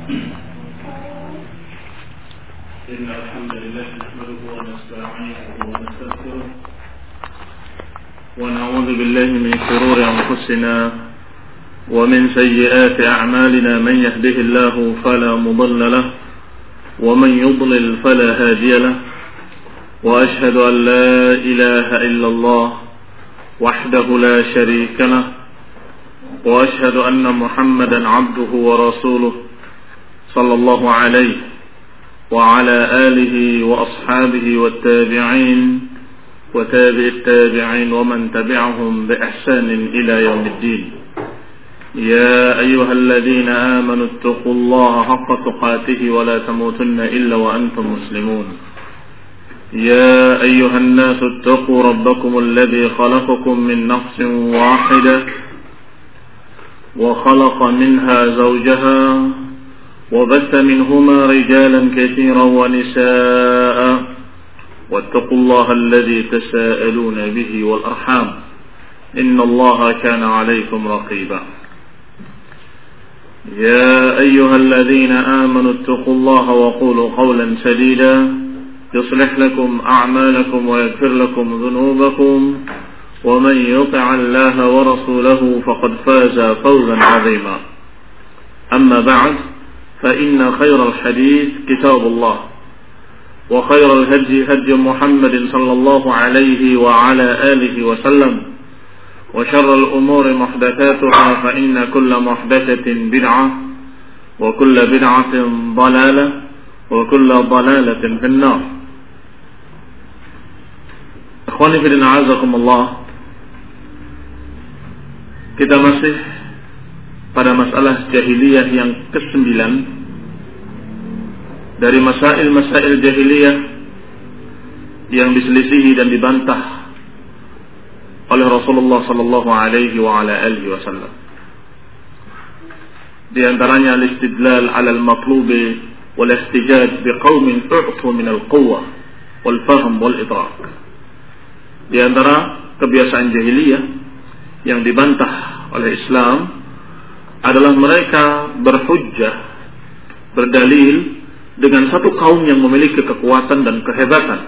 إن الحمد لله نحمده ونستعينه ونستغفره ونعوذ بالله من شرور أنفسنا ومن سيئات أعمالنا من يهده الله فلا مضل له ومن يضلل فلا هادي له وأشهد أن لا إله إلا الله وحده لا شريك له وأشهد أن محمدا عبده ورسوله صلى الله عليه وعلى آله وأصحابه والتابعين وتابع التابعين ومن تبعهم بإحسان إلى يوم الدين. يا أيها الذين آمنوا اتقوا الله حق تقاته ولا تموتن إلا وأنتم مسلمون. يا أيها الناس اتقوا ربكم الذي خلقكم من نفس واحدة وخلق منها زوجها وبث منهما رجالا كثيرا ونساء واتقوا الله الذي تساءلون به والأرحام إن الله كان عليكم رقيبا. يا أيها الذين آمنوا اتقوا الله وقولوا قولا سديدا يصلح لكم أعمالكم ويغفر لكم ذنوبكم ومن يطع الله ورسوله فقد فاز فوزا عظيما. أما بعد فإن خير الحديث كتاب الله وخير الهدي هدي محمد صلى الله عليه وعلى آله وسلم وشر الأمور محدثاتها فإن كل محدثة بدعة وكل بدعة ضلالة وكل ضلالة في النار. Ikhwani fillah a'azakumullah, kita masih pada masalah jahiliyah yang ke-9 dari masail-masail jahiliyah yang diselisihi dan dibantah oleh Rasulullah sallallahu alaihi wa ala alihi wasallam. Di antaranya al-istidlal 'ala al-matlubi wal ihtijaj biqaumin u'tu min al-quwwah wal fahm wal idrak. Di antara kebiasaan jahiliyah yang dibantah oleh Islam adalah mereka berhujjah, berdalil dengan satu kaum yang memiliki kekuatan dan kehebatan.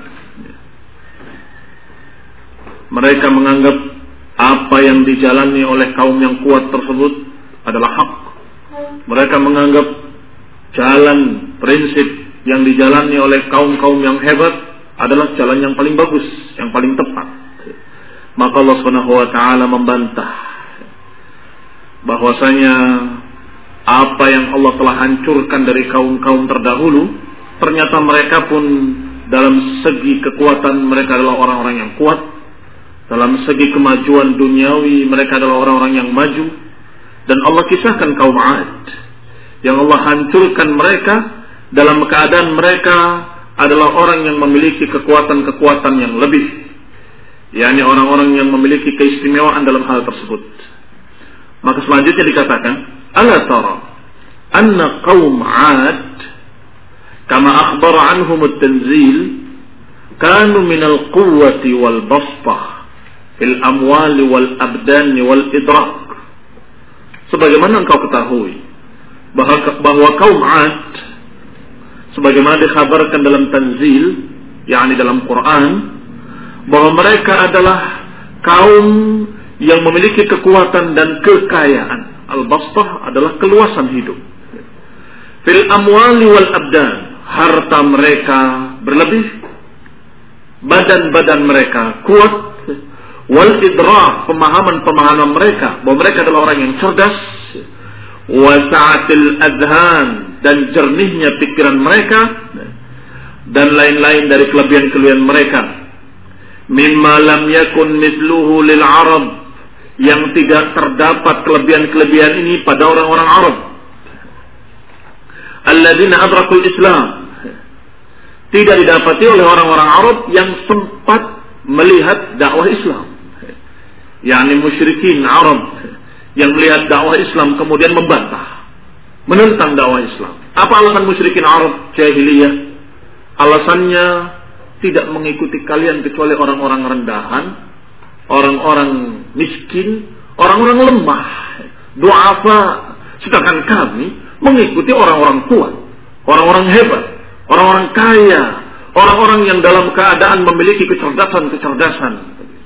Mereka menganggap apa yang dijalani oleh kaum yang kuat tersebut adalah hak. Mereka menganggap jalan, prinsip yang dijalani oleh kaum-kaum yang hebat adalah jalan yang paling bagus, yang paling tepat. Maka Allah Subhanahu wa taala membantah bahwasanya apa yang Allah telah hancurkan dari kaum-kaum terdahulu, ternyata mereka pun dalam segi kekuatan mereka adalah orang-orang yang kuat, dalam segi kemajuan duniawi mereka adalah orang-orang yang maju. Dan Allah kisahkan kaum 'Ad yang Allah hancurkan mereka dalam keadaan mereka adalah orang yang memiliki kekuatan-kekuatan yang lebih, yakni orang-orang yang memiliki keistimewaan dalam hal tersebut. Maka selanjutnya dikatakan, ala tara anna qaum 'Ad kama akhbara anhum at-tanzil kanu min al-quwwati wal bastah fil amwali wal abdan wal idrak. Sebagaimana engkau ketahui bahwa kaum 'Ad sebagaimana dikhabarkan dalam tanzil, yakni dalam Quran, bahwa mereka adalah kaum yang memiliki kekuatan dan kekayaan. Al-bastah adalah keluasan hidup. Fil amwali wal abdan, harta mereka berlebih, badan-badan mereka kuat, wal idrak, pemahaman-pemahaman mereka bahwa mereka adalah orang yang cerdas, wa sa'atil adhan, dan jernihnya pikiran mereka, dan lain-lain dari kelebihan-kelebihan mereka. Mimma lam yakun mithluhu lil Arab, yang tidak terdapat kelebihan-kelebihan ini pada orang-orang Arab. Alladzina adrakul Islam, tidak didapati oleh orang-orang Arab yang sempat melihat dakwah Islam, yakni musyrikin Arab yang melihat dakwah Islam kemudian membantah, menentang dakwah Islam. Apa alasan musyrikin Arab jahiliyah? Alasannya tidak mengikuti kalian kecuali orang-orang rendahan, orang-orang miskin, orang-orang lemah, du'afa, Sedangkan kami mengikuti orang-orang kuat, orang-orang hebat, orang-orang kaya, orang-orang yang dalam keadaan memiliki kecerdasan.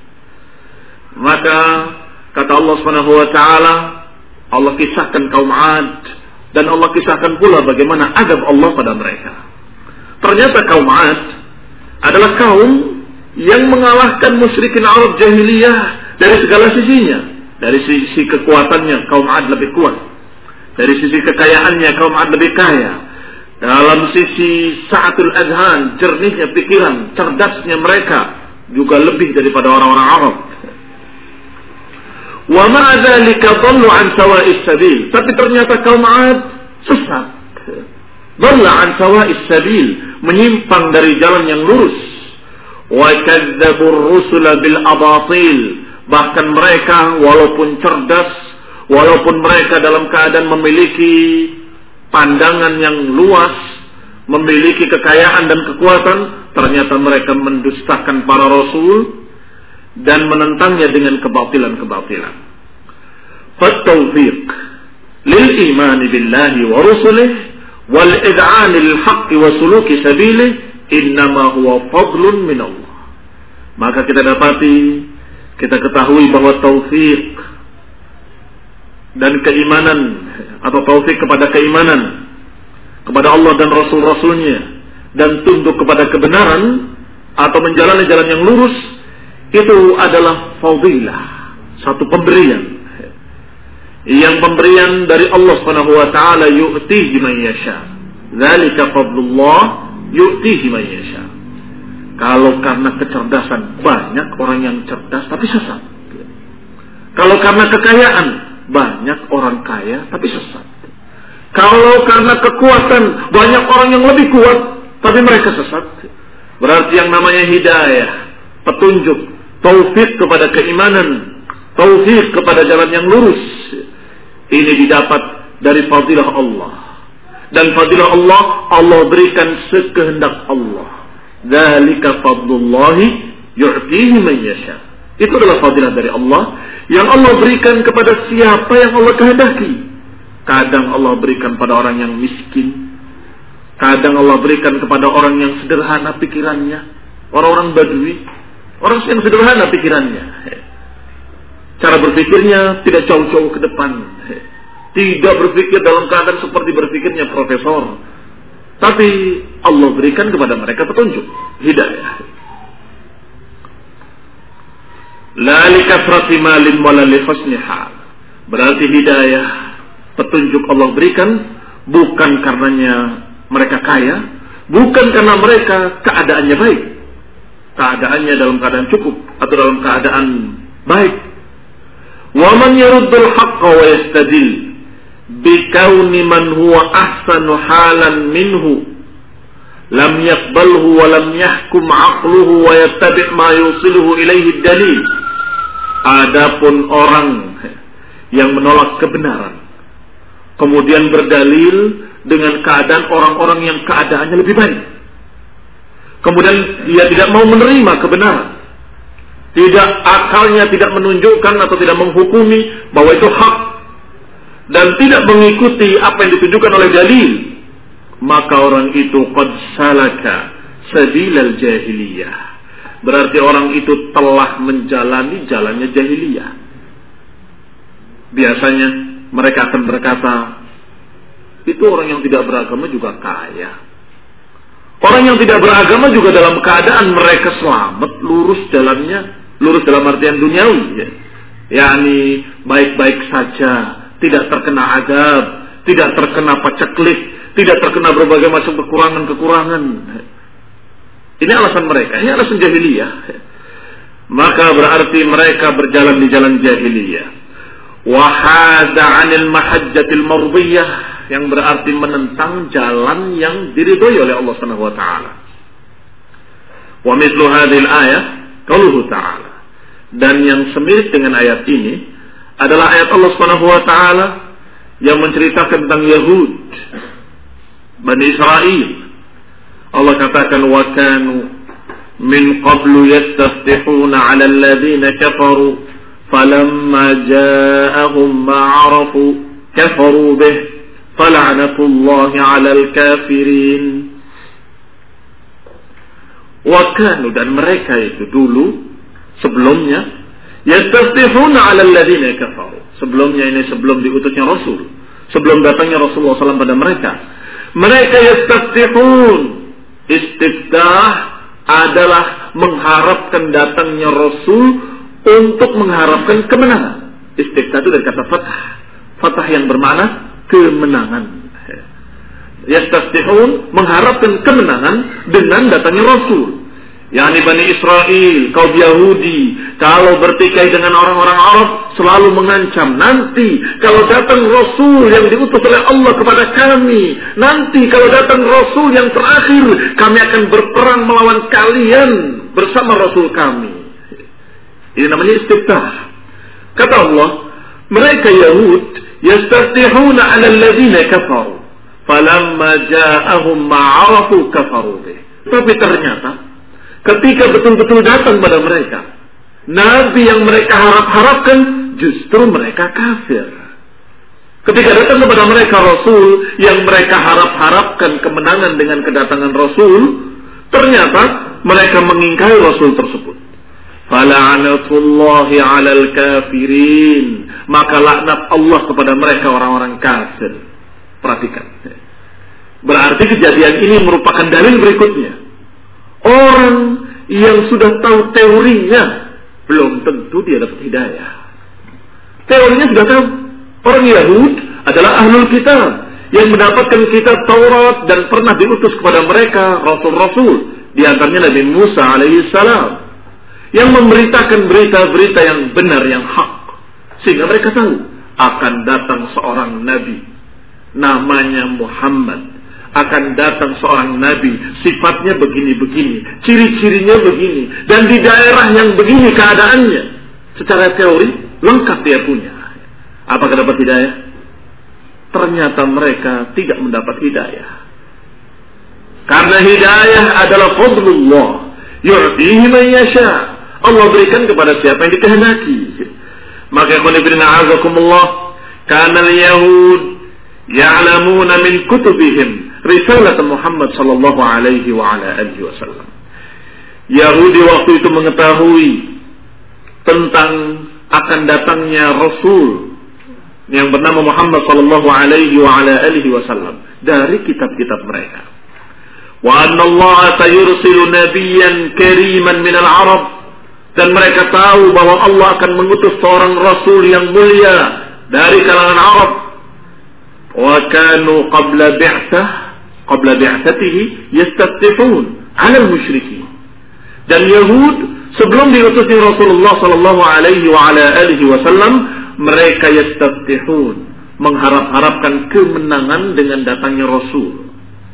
Maka kata Allah Subhanahu wa taala, Allah kisahkan kaum 'Ad dan Allah kisahkan pula bagaimana adab Allah pada mereka. Ternyata kaum 'Ad adalah kaum yang mengalahkan musyrikin Arab jahiliyah dari segala sisinya. Dari sisi kekuatannya kaum 'Ad lebih kuat. Dari sisi kekayaannya kaum 'Ad lebih kaya. Dalam sisi sa'atul adhan, jernihnya pikiran, cerdasnya mereka juga lebih daripada orang-orang Arab. Wa ma'a dzalika dhallu an sawa'is sabil. Tapi ternyata kaum 'Ad sesat. Dhalla an sawa'is sabil, menyimpang dari jalan yang lurus. Wa kadzdzabur rusula bil abatil. Bahkan mereka walaupun cerdas, walaupun mereka dalam keadaan memiliki pandangan yang luas, memiliki kekayaan dan kekuatan, ternyata mereka mendustakan para rasul dan menentangnya dengan kebatilan-kebatilan. Fattawfiq lil iman billahi wa rusulih wal id'an lil haqq wa suluki sabilih innama huwa fadlun min Allah. Maka kita ketahui bahwa taufik dan keimanan atau taufik kepada keimanan kepada Allah dan Rasul-Rasulnya dan tunduk kepada kebenaran atau menjalani jalan yang lurus, itu adalah fadilah, satu pemberian. Yang pemberian dari Allah Subhanahu wa taala, yu'tihi man yasha. Dzalika fadlullah yu'tihi man yasha. Kalau karena kecerdasan, banyak orang yang cerdas tapi sesat. Kalau karena kekayaan, banyak orang kaya tapi sesat. Kalau karena kekuatan, banyak orang yang lebih kuat tapi mereka sesat. Berarti yang namanya hidayah, petunjuk, taufik kepada keimanan, taufik kepada jalan yang lurus, ini didapat dari fadilah Allah. Dan fadilah Allah berikan sekehendak Allah. Dzalika fadlullahi yu'tihi man yasha. Itu adalah fadilah dari Allah yang Allah berikan kepada siapa yang Allah kehendaki. Kadang Allah berikan pada orang yang miskin, kadang Allah berikan kepada orang yang sederhana pikirannya, orang-orang badui, orang yang sederhana pikirannya. Cara berpikirnya tidak jauh-jauh ke depan, tidak berpikir dalam keadaan seperti berpikirnya profesor. Tapi Allah berikan kepada mereka petunjuk, hidayah. La likathrati malin wala li husni hal. Berarti hidayah, petunjuk Allah berikan bukan karenanya mereka kaya, bukan karena mereka keadaannya baik, keadaannya dalam keadaan cukup atau dalam keadaan baik. Wa man yaruddul haqqa wa yastadil bikauni man huwa ahsanu halan minhu lam yaqbalhu wa lam yahkum aqluhu wa yattabi' ma yusiluhu ilaihi dalil. Adapun orang yang menolak kebenaran kemudian berdalil dengan keadaan orang-orang yang keadaannya lebih baik, kemudian dia tidak mau menerima kebenaran, tidak, akalnya tidak menunjukkan atau tidak menghukumi bahwa itu hak, dan tidak mengikuti apa yang ditunjukkan oleh dalil, maka orang itu qad salaka sabilal jahiliyah. Berarti orang itu telah menjalani jalannya jahiliyah. Biasanya mereka akan berkata, itu orang yang tidak beragama juga kaya. Orang yang tidak beragama juga dalam keadaan mereka selamat, lurus jalannya, lurus dalam artian duniawi, yakni baik-baik saja, tidak terkena azab, tidak terkena paceklik, tidak terkena berbagai macam kekurangan-kekurangan. Ini alasan mereka, ini alasan jahiliyah. Maka berarti mereka berjalan di jalan jahiliyah. Wa hada 'anil mahajjatil mardiyah, yang berarti menentang jalan yang diridhoi oleh Allah Subhanahu wa taala. Wa mithlu hadhil ayah qauluhu ta'ala. Dan yang semirip dengan ayat ini adalah ayat Allah Subhanahu wa taala yang menceritakan tentang Yahud, Bani Israel. Allah katakan, wa kanu min qablu yastaftihuna 'ala alladhina kafaru falamma ja'ahum ma 'arafu kafaru bih fala'natullahi 'alal kafirin. Wa kanu, dan mereka itu dulu sebelumnya yastafihuna 'alal ladzina kafaru. Sebelumnya ini sebelum diutusnya Rasul, sebelum datangnya Rasulullah SAW pada mereka. Mereka yastafihun. Istiftah adalah mengharapkan datangnya Rasul untuk mengharapkan kemenangan. Istiftah itu dari kata fathah. Fathah yang bermakna kemenangan. Yastafihun, mengharapkan kemenangan dengan datangnya Rasul. yakni Bani Israel, kaum Yahudi, kalau bertikai dengan orang-orang Arab selalu mengancam, nanti kalau datang Rasul yang diutus oleh Allah kepada kami, nanti kalau datang Rasul yang terakhir, kami akan berperang melawan kalian bersama Rasul kami. Ini namanya istiftah. Kata Allah, mereka Yahud yastaftihuna 'ala alladziina kafaru falamma ja'ahum ma'arafu kafaru bih. Tapi ternyata ketika betul-betul datang pada mereka nabi yang mereka harap-harapkan, justru mereka kafir. Ketika datang kepada mereka Rasul yang mereka harap-harapkan kemenangan dengan kedatangan Rasul, ternyata mereka mengingkari Rasul tersebut. Fala'anatullahi 'alal kafirin, maka laknat Allah kepada mereka orang-orang kafir. Perhatikan. Berarti kejadian ini merupakan dalil berikutnya. Orang yang sudah tahu teorinya belum tentu dia dapat hidayah. Teorinya sudah tahu. Orang Yahud adalah ahlul kitab yang mendapatkan kitab Taurat dan pernah diutus kepada mereka rasul-rasul, di antaranya Nabi Musa alaihi salam, yang memberitakan berita-berita yang benar, yang hak, sehingga mereka tahu akan datang seorang nabi namanya Muhammad. Akan datang seorang nabi, sifatnya begini-begini, ciri-cirinya begini, dan di daerah yang begini keadaannya. Secara teori lengkap dia punya. Apakah dapat hidayah? Ternyata mereka tidak mendapat hidayah. Karena hidayah adalah fadlullah, yu'tihi man yasha. Allah berikan kepada siapa yang dikehendaki. Maka qulibina a'azakumullah, kana al-yahud ya'lamuna min kutubihim risalah Muhammad sallallahu alaihi wa ala alihi wasallam. Yahudi waktu itu mengetahui tentang akan datangnya Rasul yang bernama Muhammad sallallahu alaihi wa ala alihi wasallam dari kitab-kitab mereka. Wa anna Allah sayursilu nabiyyan kariman min al-Arab, dan mereka tahu bahwa Allah akan mengutus seorang Rasul yang mulia dari kalangan Arab. Wa kanu qabla bi'tsatihi yastaftihun 'ala al-musyrikin. Dan Yahud sebelum diutusnya Rasulullah sallallahu alaihi wa ala alihi wasallam, mereka yastaftihun, mengharap-harapkan kemenangan dengan datangnya Rasul.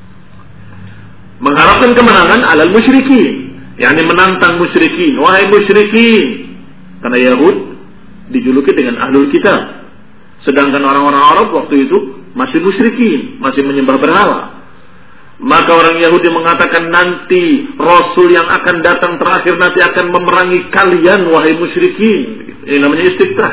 Mengharapkan kemenangan 'ala al-musyrikin, yakni menantang musyrikin. Wahai musyrikin, karena Yahud dijuluki dengan ahlul kitab, sedangkan orang-orang Arab waktu itu masih musyrikin, masih menyembah berhala. Maka orang Yahudi mengatakan, nanti Rasul yang akan datang terakhir nanti akan memerangi kalian, wahai musyrikin. Ini namanya istiftah.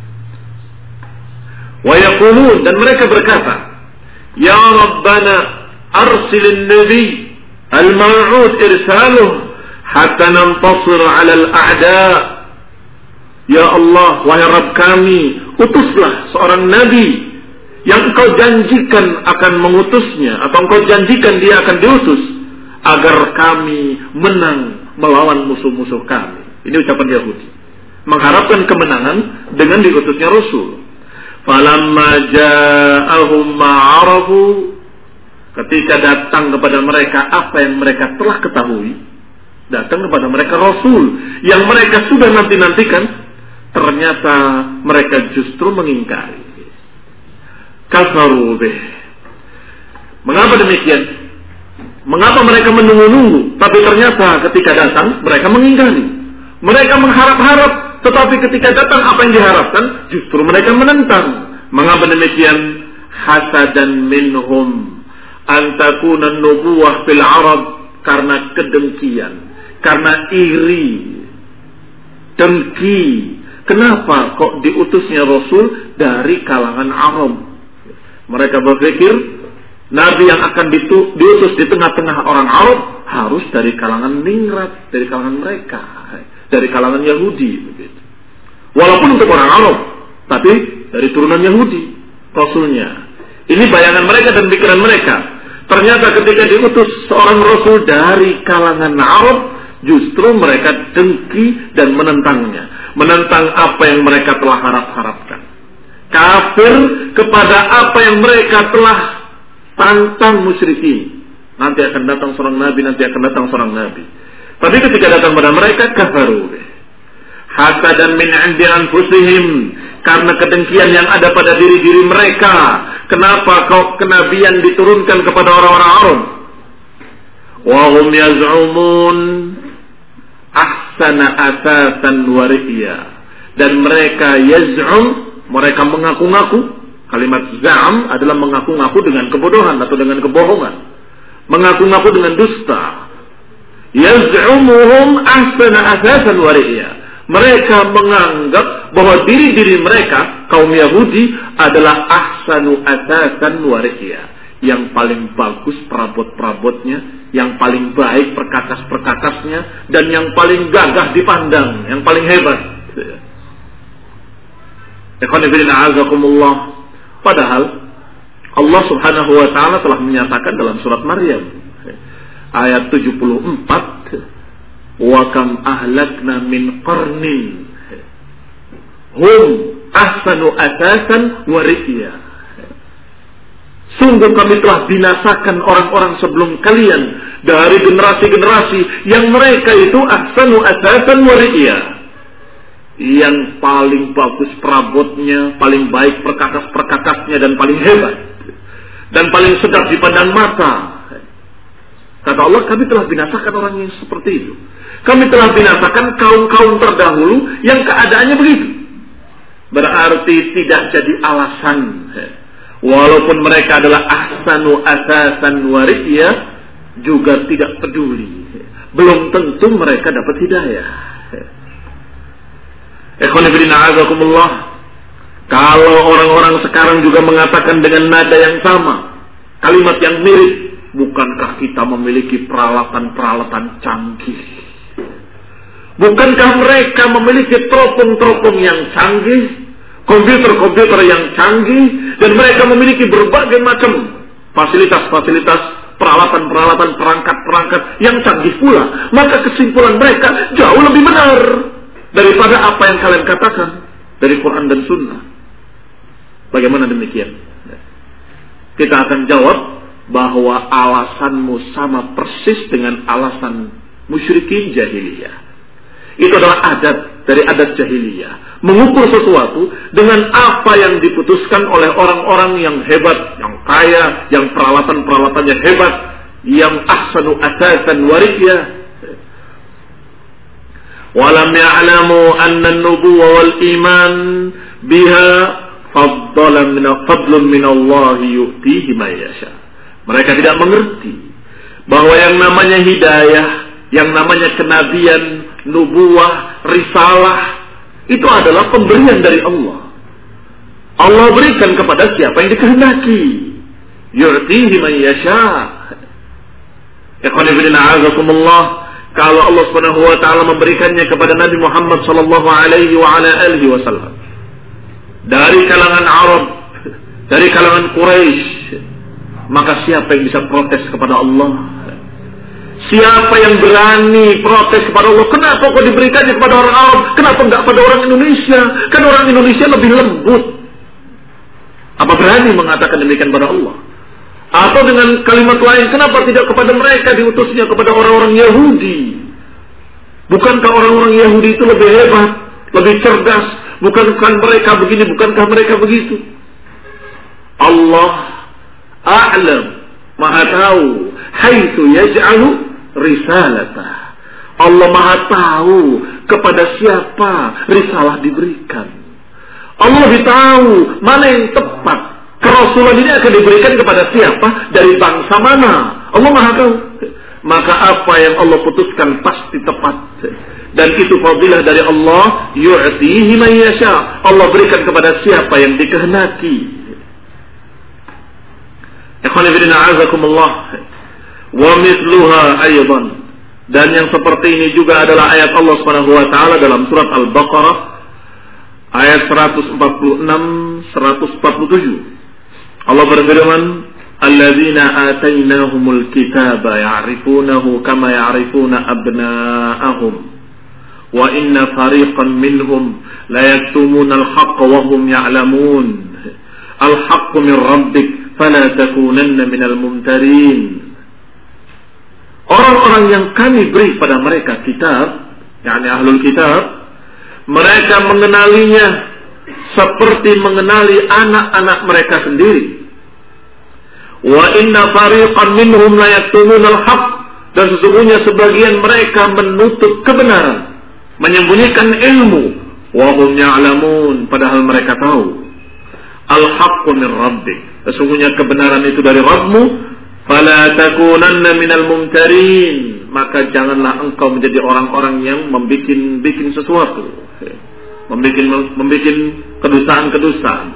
Wa yaqulun, dan mereka berkata, ya Rabbana arsilin nabi al-ma'ud irsaluh hatta nantasir 'ala al-a'da. Ya Allah, wahai Rabb kami, utuslah seorang nabi yang engkau janjikan akan mengutusnya, atau engkau janjikan dia akan diutus agar kami menang melawan musuh-musuh kami. Ini ucapan Yahudi, mengharapkan kemenangan dengan diutusnya Rasul. Falamma ja'ahum ma'arafu, ketika datang kepada mereka apa yang mereka telah ketahui, datang kepada mereka Rasul yang mereka sudah nanti-nantikan, ternyata mereka justru mengingkari. Kafaru bih. Mengapa demikian? Mengapa mereka menunggu-nunggu, tapi ternyata ketika datang mereka mengingkari. Mereka mengharap-harap, tetapi ketika datang apa yang diharapkan, justru mereka menentang. Mengapa demikian? Hasadan minhum an takuna an-nubuwah fil Arab, karena kedengkian, karena iri, dengki. Kenapa kok diutusnya Rasul dari kalangan Arab? Mereka berpikir Nabi yang akan diutus di tengah-tengah orang Arab harus dari kalangan ningrat, dari kalangan mereka, dari kalangan Yahudi. Begitu. Walaupun untuk orang Arab, tapi dari turunan Yahudi Rasulnya. Ini bayangan mereka dan pikiran mereka. Ternyata ketika diutus seorang Rasul dari kalangan Arab, justru mereka dengki dan menentangnya. Menentang apa yang mereka telah harap-harapkan. Kafir kepada apa yang mereka telah tantang musyrikin. Nanti akan datang seorang Nabi, nanti akan datang seorang Nabi. Tapi ketika datang pada mereka, kafaru. Hasadan min 'indi anfusihim. Karena kedengkian yang ada pada diri-diri mereka. Kenapa kenabian diturunkan kepada orang-orang Arab? Wa hum yaz'umun ahsana asasan wa ri'ya. Dan mereka yaz'um, mereka mengaku-ngaku. Kalimat za'am adalah mengaku-ngaku dengan kebodohan atau dengan kebohongan. Mengaku-ngaku dengan dusta. Yaz'umuhum ahsana asasan wa ri'ya. Mereka menganggap bahwa diri-diri mereka, kaum Yahudi, adalah ahsanu asasan wa ri'ya. Yang paling bagus perabot-perabotnya, yang paling baik perkakas-perkakasnya, dan yang paling gagah dipandang, yang paling hebat. Padahal Allah Subhanahu wa ta'ala telah menyatakan dalam surat Maryam ayat 74, wa kam ahlakna min qarnin hum ahsanu asasan wa ri'ya. Sungguh kami telah binasakan orang-orang sebelum kalian dari generasi-generasi yang mereka itu ahsanu asasan wa ri'ya, yang paling bagus perabotnya, paling baik perkakas-perkakasnya, dan paling hebat dan paling sedap dipandang mata. Kata Allah, kami telah binasakan orang yang seperti itu. Kami telah binasakan kaum-kaum terdahulu yang keadaannya begitu. Berarti tidak jadi alasan. Walaupun mereka adalah ahsanu asasan wa ri'ya, juga tidak peduli. Belum tentu mereka dapat hidayah. Kalau orang-orang sekarang juga mengatakan dengan nada yang sama, kalimat yang mirip, bukankah kita memiliki peralatan-peralatan canggih? Bukankah mereka memiliki teropong-teropong yang canggih, komputer-komputer yang canggih, dan mereka memiliki berbagai macam fasilitas-fasilitas, peralatan-peralatan, perangkat-perangkat yang canggih pula? Maka kesimpulan mereka jauh lebih benar daripada apa yang kalian katakan dari Quran dan Sunnah. Bagaimana demikian? Kita akan jawab bahwa alasanmu sama persis dengan alasan musyrikin jahiliyah. Itu adalah adat dari adat jahiliyah, mengukur sesuatu dengan apa yang diputuskan oleh orang-orang yang hebat, yang kaya, yang peralatan-peralatannya hebat, yang ahsanu asasan wa ri'ya. Walam ya'lamu anna an-nubuwwa wal iman biha fadlun min Allah yu'tihi man yasha. Mereka tidak mengerti bahwa yang namanya hidayah, yang namanya kenabian, nubuwah, risalah, itu adalah pemberian dari Allah. Allah berikan kepada siapa yang dikehendaki. Yu'tihi man yasha. Kalau Allah Subhanahu wa taala memberikannya kepada Nabi Muhammad sallallahu alaihi wa ala alihi wasallam dari kalangan Arab, dari kalangan Quraisy, maka siapa yang bisa protes kepada Allah? Siapa yang berani protes kepada Allah? Kenapa kok diberikannya kepada orang Arab? Kenapa enggak pada orang Indonesia? Kan orang Indonesia lebih lembut. Apa berani mengatakan demikian kepada Allah? Atau dengan kalimat lain, kenapa tidak kepada mereka diutusnya kepada orang-orang Yahudi? Bukankah orang-orang Yahudi itu lebih hebat, lebih cerdas? Bukankah mereka begini, bukankah mereka begitu? Allah a'lam, maha tahu, haitsu yaj'alu risalatah. Allah maha tahu kepada siapa risalah diberikan. Allah lebih tahu mana yang tepat. Kerasulan ini akan diberikan kepada siapa, dari bangsa mana. Allah maha tahu. Maka apa yang Allah putuskan pasti tepat. Dan itu fadilah dari Allah. Yu'tihi man yasha. Allah berikan kepada siapa yang dikehendaki. Ikhwani fillah a'azakumullah. Wa mithluha aidan. Dan yang seperti ini juga adalah ayat Allah Subhanahu wa taala dalam surat Al-Baqarah ayat 146 147. Allah berfirman, "Alladzina atainahumul kitaba ya'rifunahu kama ya'rifuna abna'ahum wa inna fariqan minhum la yaktumuna al-haqqa wa hum ya'lamun. Al-haqqu min rabbik fala takunanna minal mumtarin." Orang-orang yang kami beri pada mereka kitab, yakni ahlul kitab, mereka mengenalinya seperti mengenali anak-anak mereka sendiri. Wa inna fariqan minhum la yaktumunal haqq, dan sesungguhnya sebagian mereka menutup kebenaran, menyembunyikan ilmu. Wa hum ya'lamun, padahal mereka tahu. Al-haqqu min rabbik, sesungguhnya kebenaran itu dari Rabbmu. Fala takunanna minal mumtarin, maka janganlah engkau menjadi orang-orang yang membikin sesuatu, membikin kedustaan-kedustaan.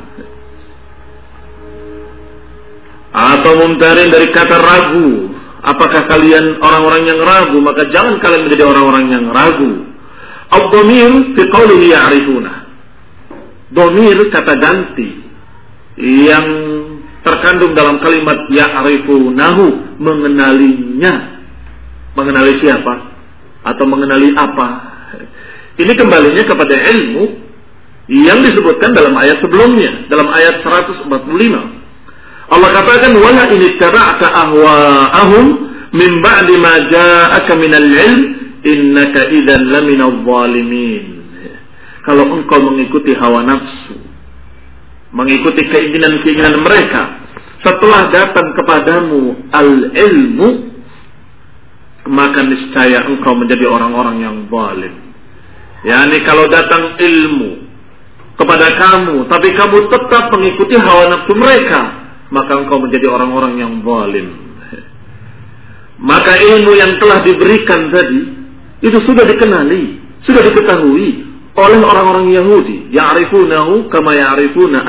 Atau mumtarin dari kata ragu. Apakah kalian orang-orang yang ragu? Maka jangan kalian menjadi orang-orang yang ragu. Ad-dhamir fi qawlihi ya'rifuna. Dhamir kata ganti yang terkandung dalam kalimat ya'rifunahu, mengenalinya. Mengenali siapa? Atau mengenali apa? Ini kembalinya kepada ilmu yang disebutkan dalam ayat sebelumnya, dalam ayat 145. Allah katakan, "Wala in ittaba'ta ahwa'ahum min ba'di ma ja'aka minal 'ilm innaka idzan laminadh dhalimin." Kalau engkau mengikuti hawa nafsu, mengikuti keinginan-keinginan mereka setelah datang kepadamu al-ilmu, maka niscaya engkau menjadi orang-orang yang zalim. Yani kalau datang ilmu kepada kamu tapi kamu tetap mengikuti hawa nafsu mereka, maka engkau menjadi orang-orang yang zalim. Maka ilmu yang telah diberikan tadi itu sudah dikenali, sudah diketahui oleh orang-orang Yahudi. Ya'rifunahu kama ya'rifuna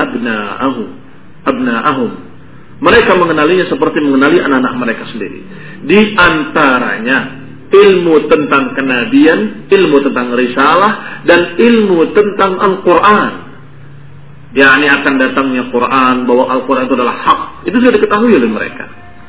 abna'ahum. Mereka mengenalinya seperti mengenali anak-anak mereka sendiri. Di antaranya ilmu tentang kenabian, ilmu tentang risalah, dan ilmu tentang Al-Quran. yakni akan datangnya Quran, bahwa Al-Quran itu adalah hak. Itu sudah diketahui oleh mereka.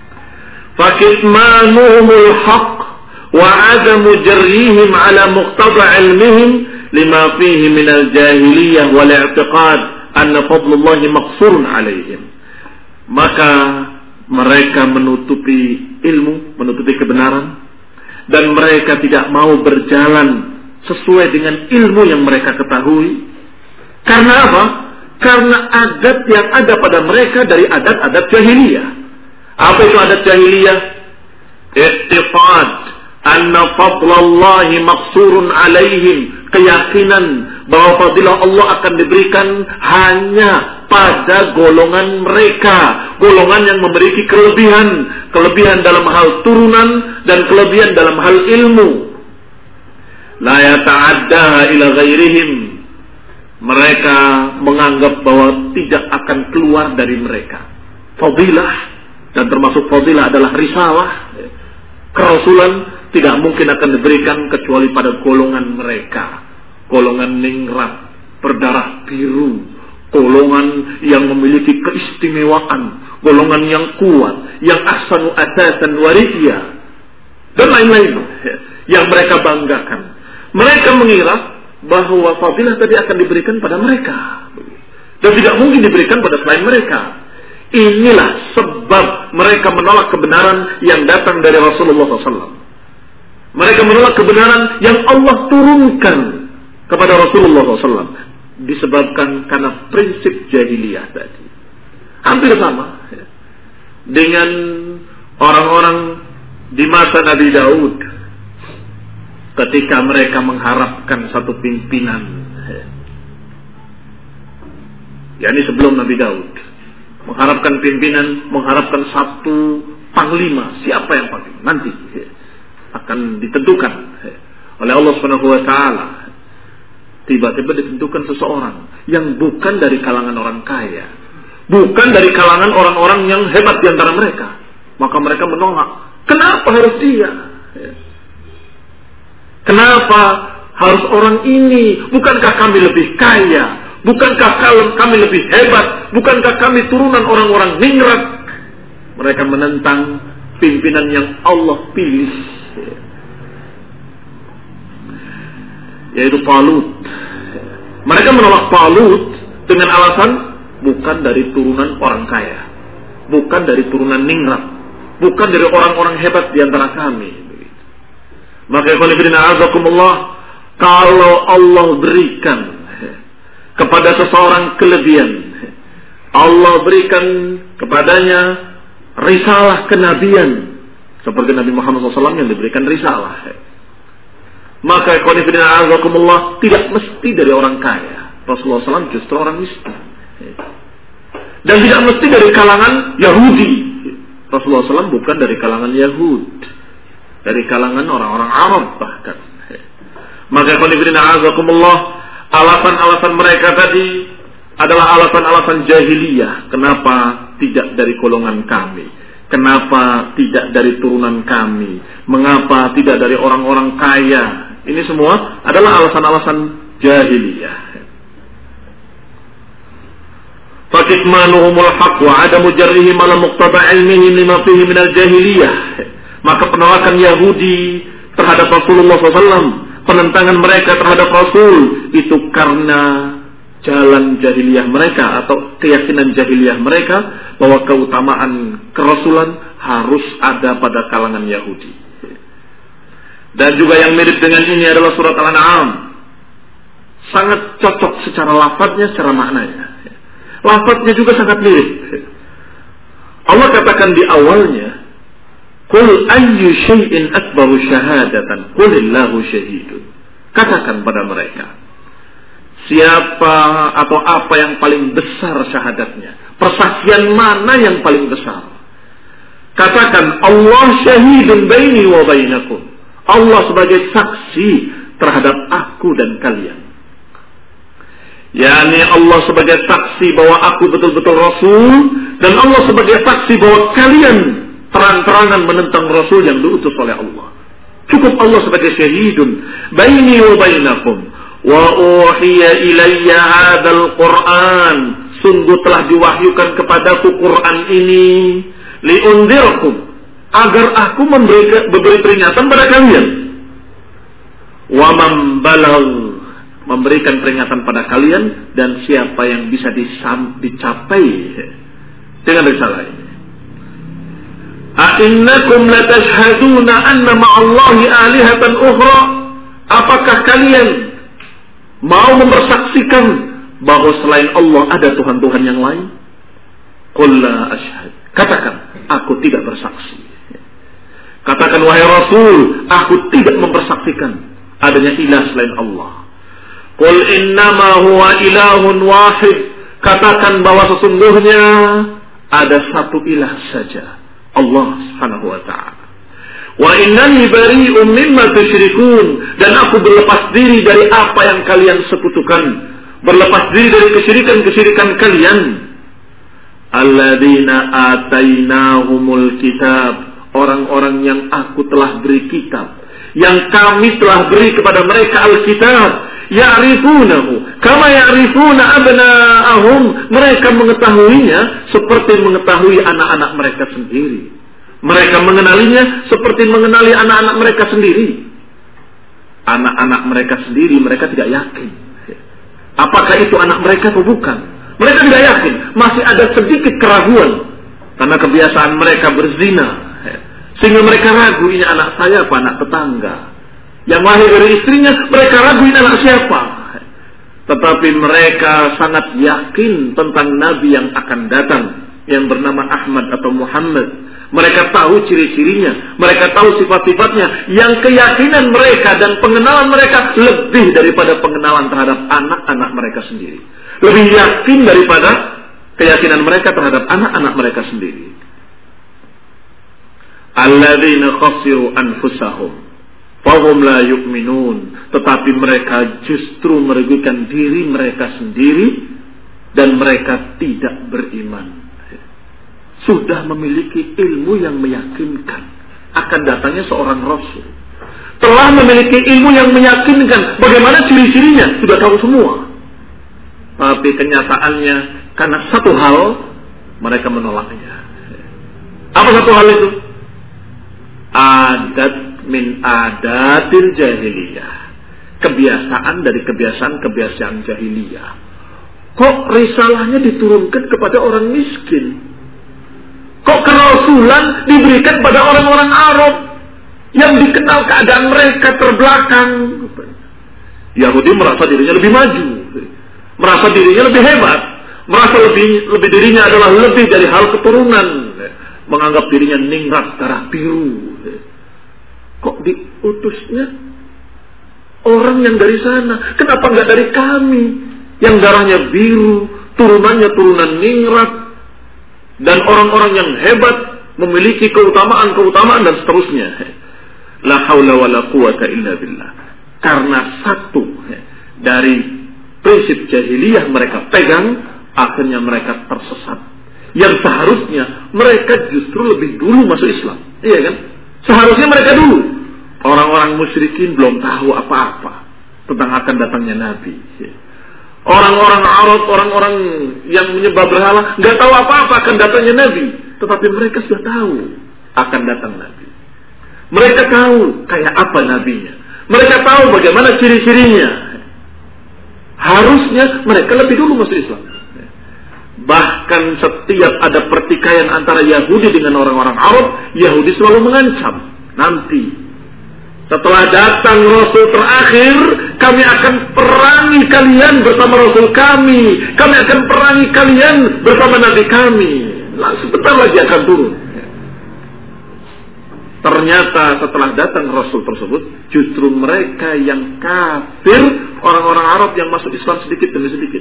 Fakitmanuhumul haq wa adamu jarrihim ala muqtada ilmihim lima fihi minal jahiliyah wal i'tiqad anna fadlullahi maqsurun alaihim. Maka mereka menutupi ilmu, menutupi kebenaran, dan mereka tidak mau berjalan sesuai dengan ilmu yang mereka ketahui. Karena apa? Karena adat yang ada pada mereka dari adat-adat jahiliyah. Apa itu adat jahiliyah? I'tiqad anna fadlallahi maqsurun alaihim, keyakinan bahwa fadilah Allah akan diberikan hanya pada golongan mereka, golongan yang memiliki kelebihan dalam hal turunan dan kelebihan dalam hal ilmu. La yata'addaha ila ghairihim. Mereka menganggap bahwa tidak akan keluar dari mereka fadilah, dan termasuk fadilah adalah risalah, kerasulan, tidak mungkin akan diberikan kecuali pada golongan mereka, golongan ningrat, berdarah biru, golongan yang memiliki keistimewaan, golongan yang kuat, yang ahsanu asasan wariyah, dan lain-lain yang mereka banggakan. Mereka mengira bahwa fadilah tadi akan diberikan pada mereka dan tidak mungkin diberikan pada selain mereka. Inilah sebab mereka menolak kebenaran yang datang dari Rasulullah SAW. Mereka menolak kebenaran yang Allah turunkan kepada Rasulullah SAW disebabkan karena prinsip jahiliyah tadi. Hampir sama dengan orang-orang di masa Nabi Daud ketika mereka mengharapkan satu pimpinan, yakni sebelum Nabi Daud, mengharapkan pimpinan, mengharapkan satu panglima, siapa yang paling nanti akan ditentukan oleh Allah Subhanahu wa taala. Tiba-tiba ditentukan seseorang yang bukan dari kalangan orang kaya, bukan dari kalangan orang-orang yang hebat di antara mereka. Maka mereka menolak. Kenapa harus dia? Kenapa harus orang ini? Bukankah kami lebih kaya? Bukankah kami lebih hebat? Bukankah kami turunan orang-orang ningrat? Mereka menentang pimpinan yang Allah pilih, yaitu Talut. Mereka menolak Talut dengan alasan bukan dari turunan orang kaya, bukan dari turunan ningrat, bukan dari orang-orang hebat di antara kami. Maka kalau Allah berikan kepada seseorang kelebihan, Allah berikan kepadanya risalah kenabian, seperti Nabi Muhammad SAW yang diberikan risalah, maka tidak mesti dari orang kaya. Rasulullah SAW justru orang miskin, dan tidak mesti dari kalangan Yahudi. Rasulullah SAW bukan dari kalangan Yahud, dari kalangan orang-orang Arab bahkan. Maka alasan-alasan mereka tadi adalah alasan-alasan jahiliyah. Kenapa tidak dari golongan kami? Kenapa tidak dari turunan kami? Mengapa tidak dari orang-orang kaya? Ini semua adalah alasan-alasan jahiliyah. Fakitmanuhumul haq wa adamu jarrihim ala muqtada ilmihim lima fihi minal jahiliyah. Maka penolakan Yahudi terhadap Rasulullah SAW, penentangan mereka terhadap Rasul, itu karena jalan jahiliyah mereka atau keyakinan jahiliyah mereka bahwa keutamaan kerasulan harus ada pada kalangan Yahudi. Dan juga yang mirip dengan ini adalah surat Al-An'am. Sangat cocok secara lafadznya, secara maknanya. Lafadznya juga sangat mirip. Allah katakan di awalnya, "Qul ayyu syai'in akbaru syahadatan? Qulillahu syahidun." Katakan pada mereka, siapa atau apa yang paling besar syahadatnya? Persaksian mana yang paling besar? Katakan, Allah syahidun baini wa bainakum. Allah sebagai saksi terhadap aku dan kalian. yakni Allah sebagai saksi bahwa aku betul-betul Rasul, dan Allah sebagai saksi bahwa kalian terang-terangan menentang Rasul yang diutus oleh Allah. Cukup Allah sebagai syahidun baini wa bainakum wa uhiya ilayya hadzal Qur'an, sungguh telah diwahyukan kepadaku Quran ini liundirkum, agar aku memberi peringatan pada kalian, wa man balagh, memberikan peringatan pada kalian, dan siapa yang bisa dicapai dengan risalah ini. A'innakum latashhaduna anna ma'allahi alihatan ukhra, apakah kalian mau mempersaksikan bahwa selain Allah ada Tuhan-Tuhan yang lain? Qul la ashhad, katakan aku tidak bersaksi. Katakan wahai Rasul, aku tidak mempersaksikan adanya ilah selain Allah. Qul innama huwa ilahun wahid, katakan bahwa sesungguhnya ada satu ilah saja, Allah Subhanahu wa ta'ala. Wa innani bari'un mimma tusyrikun, dan aku berlepas diri dari apa yang kalian sekutukan, berlepas diri dari kesyirikan-kesyirikan kalian. Alladzina atainahumul kitab, orang-orang yang aku telah beri kitab, yang kami telah beri kepada mereka Alkitab, ya'rifunahu kama ya'rifuna abna'ahum, mereka mengetahuinya seperti mengetahui anak-anak mereka sendiri. Mereka mengenalinya seperti mengenali anak-anak mereka sendiri. Anak-anak mereka sendiri mereka tidak yakin apakah itu anak mereka atau bukan. Mereka tidak yakin, masih ada sedikit keraguan karena kebiasaan mereka berzina, sehingga mereka ragu, ini anak saya apa anak tetangga yang lahir dari istrinya. Mereka ragu ini anak siapa. Tetapi mereka sangat yakin tentang Nabi yang akan datang, yang bernama Ahmad atau Muhammad. Mereka tahu ciri-cirinya, mereka tahu sifat-sifatnya, yang keyakinan mereka dan pengenalan mereka lebih daripada pengenalan terhadap anak-anak mereka sendiri. Lebih yakin daripada keyakinan mereka terhadap anak-anak mereka sendiri. Alladzina khasiru anfusahum fahum la yu'minun, tetapi mereka justru merugikan diri mereka sendiri dan mereka tidak beriman. Sudah memiliki ilmu yang meyakinkan akan datangnya seorang Rasul. Telah memiliki ilmu yang meyakinkan bagaimana ciri-cirinya, sudah tahu semua. Tapi kenyataannya karena satu hal mereka menolaknya. Apa satu hal itu? Adat min adatil jahiliyah. Kebiasaan dari kebiasaan jahiliyah. Kok risalahnya diturunkan kepada orang miskin? Kok kerasulan diberikan pada orang-orang Arab yang dikenal keadaan mereka terbelakang? Yahudi merasa dirinya lebih maju, merasa dirinya lebih hebat, merasa lebih dirinya adalah lebih dari hal keturunan, menganggap dirinya ningrat darah biru. Kok diutusnya orang yang dari sana? Kenapa nggak dari kami yang darahnya biru, turunannya turunan ningrat, dan orang-orang yang hebat memiliki keutamaan dan seterusnya? La haula wala quwata illa billah. Karena satu dari prinsip jahiliyah mereka pegang, akhirnya mereka tersesat. Yang seharusnya mereka justru lebih dulu masuk Islam. Iya kan? Seharusnya mereka dulu. Orang-orang musyrikin belum tahu apa-apa tentang akan datangnya Nabi. Orang-orang Arab, orang-orang yang menyembah berhala, nggak tahu apa-apa akan datangnya Nabi. Tetapi mereka sudah tahu akan datang Nabi. Mereka tahu kayak apa Nabinya. Mereka tahu bagaimana ciri-cirinya. Harusnya mereka lebih dulu masuk Islam. Bahkan setiap ada pertikaian antara Yahudi dengan orang-orang Arab, Yahudi selalu mengancam, nanti setelah datang Rasul terakhir, kami akan perangi kalian bersama Rasul kami. Kami akan perangi kalian bersama Nabi kami. Nah, sebentar lagi akan turun. Ternyata setelah datang Rasul tersebut, justru mereka yang kafir, orang-orang Arab yang masuk Islam sedikit demi sedikit.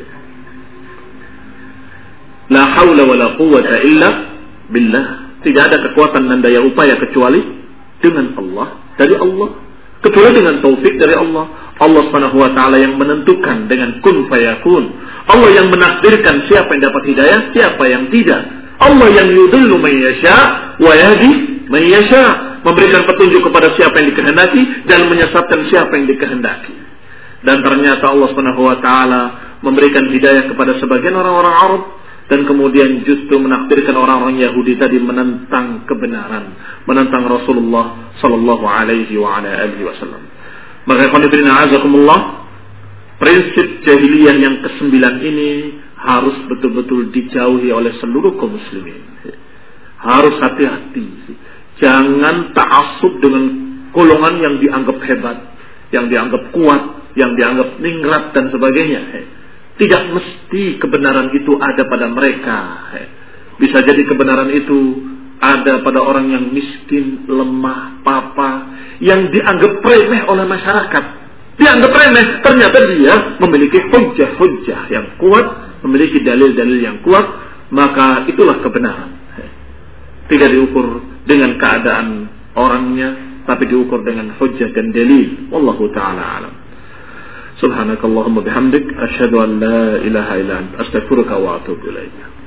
La haula wa la quwwata illa billah. Tidak ada kekuatan dan daya upaya kecuali dengan Allah, dari Allah, kecuali dengan taufik dari Allah. Allah Subhanahu wa taala yang menentukan dengan kun fayakun. Allah yang menakdirkan siapa yang dapat hidayah, siapa yang tidak. Allah yang yudillu man yasha wa yahdi man yasha, memberikan petunjuk kepada siapa yang dikehendaki dan menyesatkan siapa yang dikehendaki. Dan ternyata Allah Subhanahu wa taala memberikan hidayah kepada sebagian orang-orang Arab, dan kemudian justru menakdirkan orang-orang Yahudi tadi menentang kebenaran, menentang Rasulullah sallallahu alaihi wa ala alihi wasallam. Maka qanitin a'azakumullah, prinsip jahiliyah yang ke-9 ini harus betul-betul dijauhi oleh seluruh kaum muslimin. Harus hati-hati. Jangan ta'assub dengan golongan yang dianggap hebat, yang dianggap kuat, yang dianggap ningrat dan sebagainya. Tidak mesti kebenaran itu ada pada mereka. Bisa jadi kebenaran itu ada pada orang yang miskin, lemah, papa, yang dianggap remeh oleh masyarakat. Dianggap remeh, ternyata dia memiliki hujjah-hujjah yang kuat, memiliki dalil-dalil yang kuat, maka itulah kebenaran. Tidak diukur dengan keadaan orangnya, tapi diukur dengan hujjah dan dalil. Wallahu ta'ala alam. Subhanakallahumma bihamdik, asyhadu an la ilaha illa anta, astaghfiruka wa atubu ilaik.